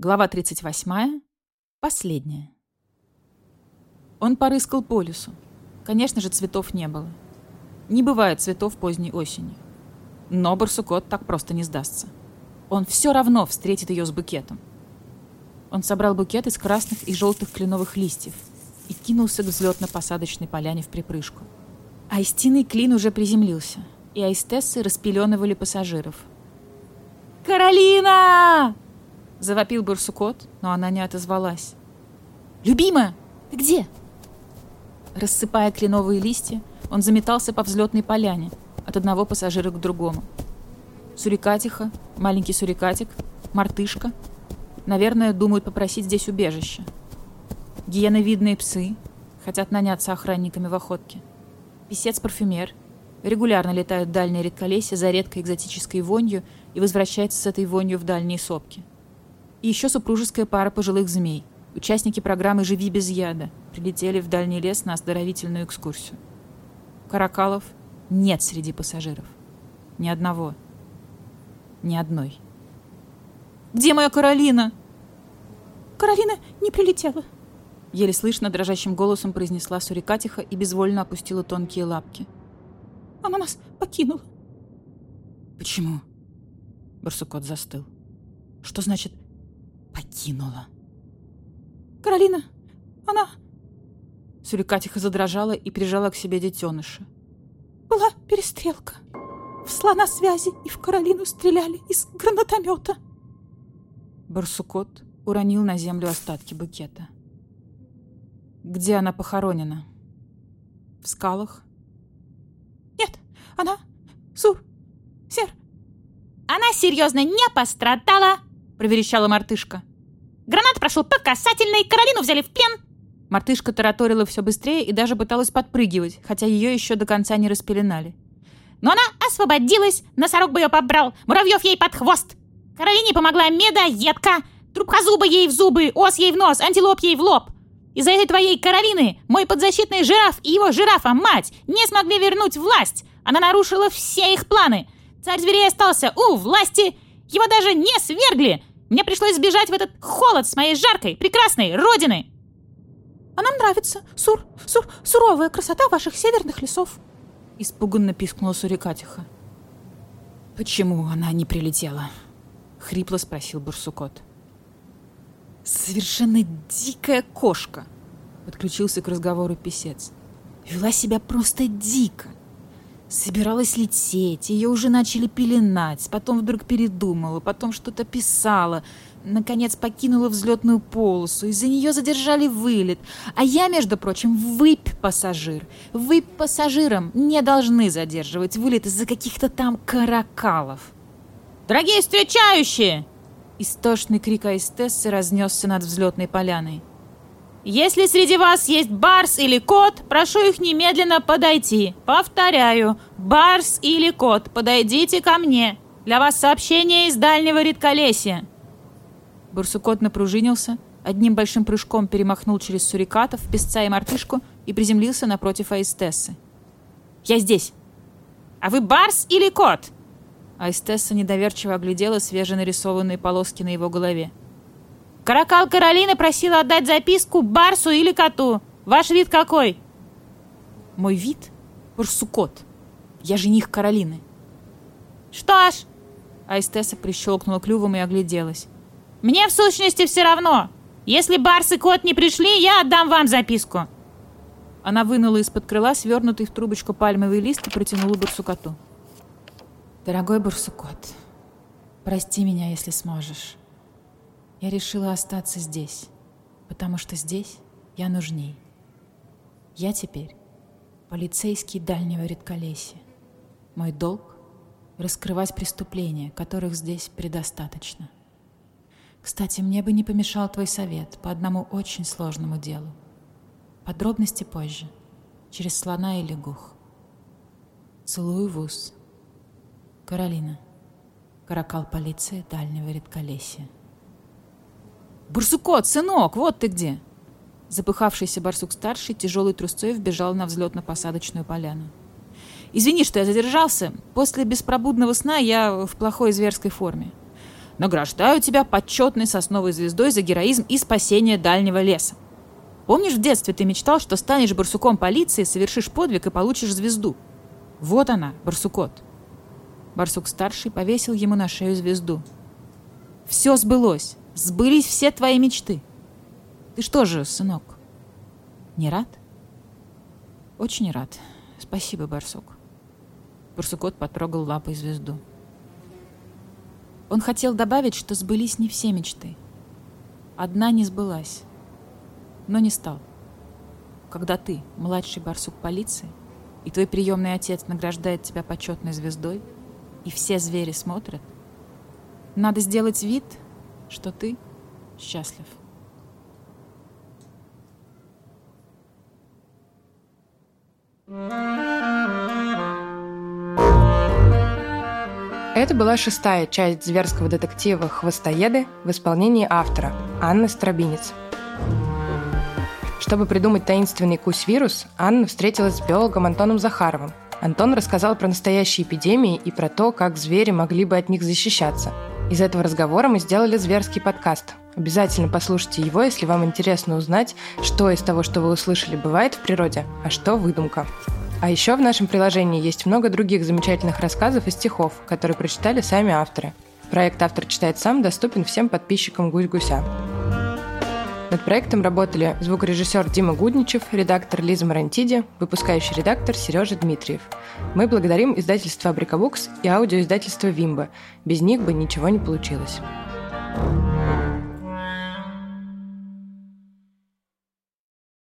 Глава 38. Последняя. Он порыскал по лесу. Конечно же, цветов не было. Не бывает цветов поздней осенью. Но барсукот так просто не сдастся. Он все равно встретит ее с букетом. Он собрал букет из красных и желтых кленовых листьев и кинулся к взлетно-посадочной поляне вприпрыжку. Аистиный клин уже приземлился, и аистессы распеленывали пассажиров. «Каролина!» — завопил барсукот, но она не отозвалась. «Любимая, ты где?» Рассыпая кленовые листья, он заметался по взлетной поляне от одного пассажира к другому. Сурикатиха, маленький сурикатик, мартышка, наверное, думают попросить здесь убежище. Гиеновидные псы хотят наняться охранниками в охотке. Писец-парфюмер регулярно летают в дальние редколесья за редкой экзотической вонью и возвращается с этой вонью в дальние сопки. И еще супружеская пара пожилых змей, участники программы «Живи без яда», прилетели в дальний лес на оздоровительную экскурсию. Каракалов нет среди пассажиров. Ни одного. Ни одной. «Где моя Каролина?» «Каролина не прилетела», — еле слышно дрожащим голосом произнесла сурикатиха и безвольно опустила тонкие лапки. «Она нас покинула». «Почему?» Барсукот застыл. «Что значит «покинула»?» «Каролина, она...» Сурикатиха задрожала и прижала к себе детеныша. «Была перестрелка. В слона связи и в Каролину стреляли из гранатомета». Барсукот уронил на землю остатки букета. «Где она похоронена? В скалах?» «Нет, она... Сер...» «Она серьезно не пострадала», — проверещала мартышка. «Гранат прошел по касательной, Каролину взяли в плен». Мартышка тараторила все быстрее и даже пыталась подпрыгивать, хотя ее еще до конца не распеленали. «Но она освободилась, носорог бы ее побрал, муравьев ей под хвост. Каролине помогла медоедка, трубкозуба ей в зубы, ос ей в нос, антилоп ей в лоб. Из-за этой твоей Каролины мой подзащитный жираф и его жирафа-мать не смогли вернуть власть. Она нарушила все их планы. Царь зверей остался у власти, его даже не свергли. Мне пришлось сбежать в этот холод с моей жаркой, прекрасной родины». «А нам нравится суровая красота ваших северных лесов», — испуганно пискнула сурикатиха. «Почему она не прилетела?» — хрипло спросил барсукот. «Совершенно дикая кошка», — подключился к разговору писец. «Вела себя просто дико. Собиралась лететь, ее уже начали пеленать, потом вдруг передумала, потом что-то писала, наконец покинула взлетную полосу, из-за нее задержали вылет. А я, между прочим, ВИП-пассажир. ВИП-пассажирам не должны задерживать вылет из-за каких-то там каракалов». «Дорогие встречающие!» Истошный крик аистессы разнесся над взлетной поляной. «Если среди вас есть барс или кот, прошу их немедленно подойти. Повторяю, барс или кот, подойдите ко мне. Для вас сообщение из дальнего редколесья». Барсукот напружинился, одним большим прыжком перемахнул через сурикатов, песца и мартышку и приземлился напротив аистессы. «Я здесь. А вы барс или кот?» Аистесса недоверчиво оглядела свеженарисованные полоски на его голове. «Каракал Каролина просила отдать записку барсу или коту. Ваш вид какой?» «Мой вид? Барсукот. Я жених Каролины». «Что ж...» Аистесса прищелкнула клювом и огляделась. «Мне в сущности все равно. Если барс и кот не пришли, я отдам вам записку». Она вынула из-под крыла свернутый в трубочку пальмовый лист и протянула барсукоту. «Дорогой барсукот, прости меня, если сможешь. Я решила остаться здесь, потому что здесь я нужней. Я теперь полицейский дальнего редколесья. Мой долг — раскрывать преступления, которых здесь предостаточно. Кстати, мне бы не помешал твой совет по одному очень сложному делу. Подробности позже, через слона и лягух. Целую в ус. Каролина. Каракал полиции дальнего редколесья». «Барсукот, сынок, вот ты где!» Запыхавшийся барсук-старший тяжелой трусцой вбежал на взлетно-посадочную поляну. «Извини, что я задержался. После беспробудного сна я в плохой зверской форме. Награждаю тебя почетной сосновой звездой за героизм и спасение дальнего леса. Помнишь, в детстве ты мечтал, что станешь барсуком полиции, совершишь подвиг и получишь звезду? Вот она, барсукот». Барсук-старший повесил ему на шею звезду. «Все сбылось. Сбылись все твои мечты. Ты что же, сынок, не рад?» «Очень рад. Спасибо, барсук». Барсукот потрогал лапой звезду. Он хотел добавить, что сбылись не все мечты. Одна не сбылась, но не стал. Когда ты, младший барсук полиции, и твой приемный отец награждает тебя почетной звездой, и все звери смотрят, надо сделать вид, что ты счастлив. Это была 6-я часть зверского детектива «Хвостоеды» в исполнении автора Анны Стробинец. Чтобы придумать таинственный кусь-вирус, Анна встретилась с биологом Антоном Захаровым. Антон рассказал про настоящие эпидемии и про то, как звери могли бы от них защищаться. Из этого разговора мы сделали зверский подкаст. Обязательно послушайте его, если вам интересно узнать, что из того, что вы услышали, бывает в природе, а что выдумка. А еще в нашем приложении есть много других замечательных рассказов и стихов, которые прочитали сами авторы. Проект «Автор читает сам» доступен всем подписчикам «Гусь-гуся». Над проектом работали звукорежиссер Дима Гудничев, редактор Лиза Марантиди, выпускающий редактор Сережа Дмитриев. Мы благодарим издательство Абрикабукс и аудиоиздательство Вимба. Без них бы ничего не получилось.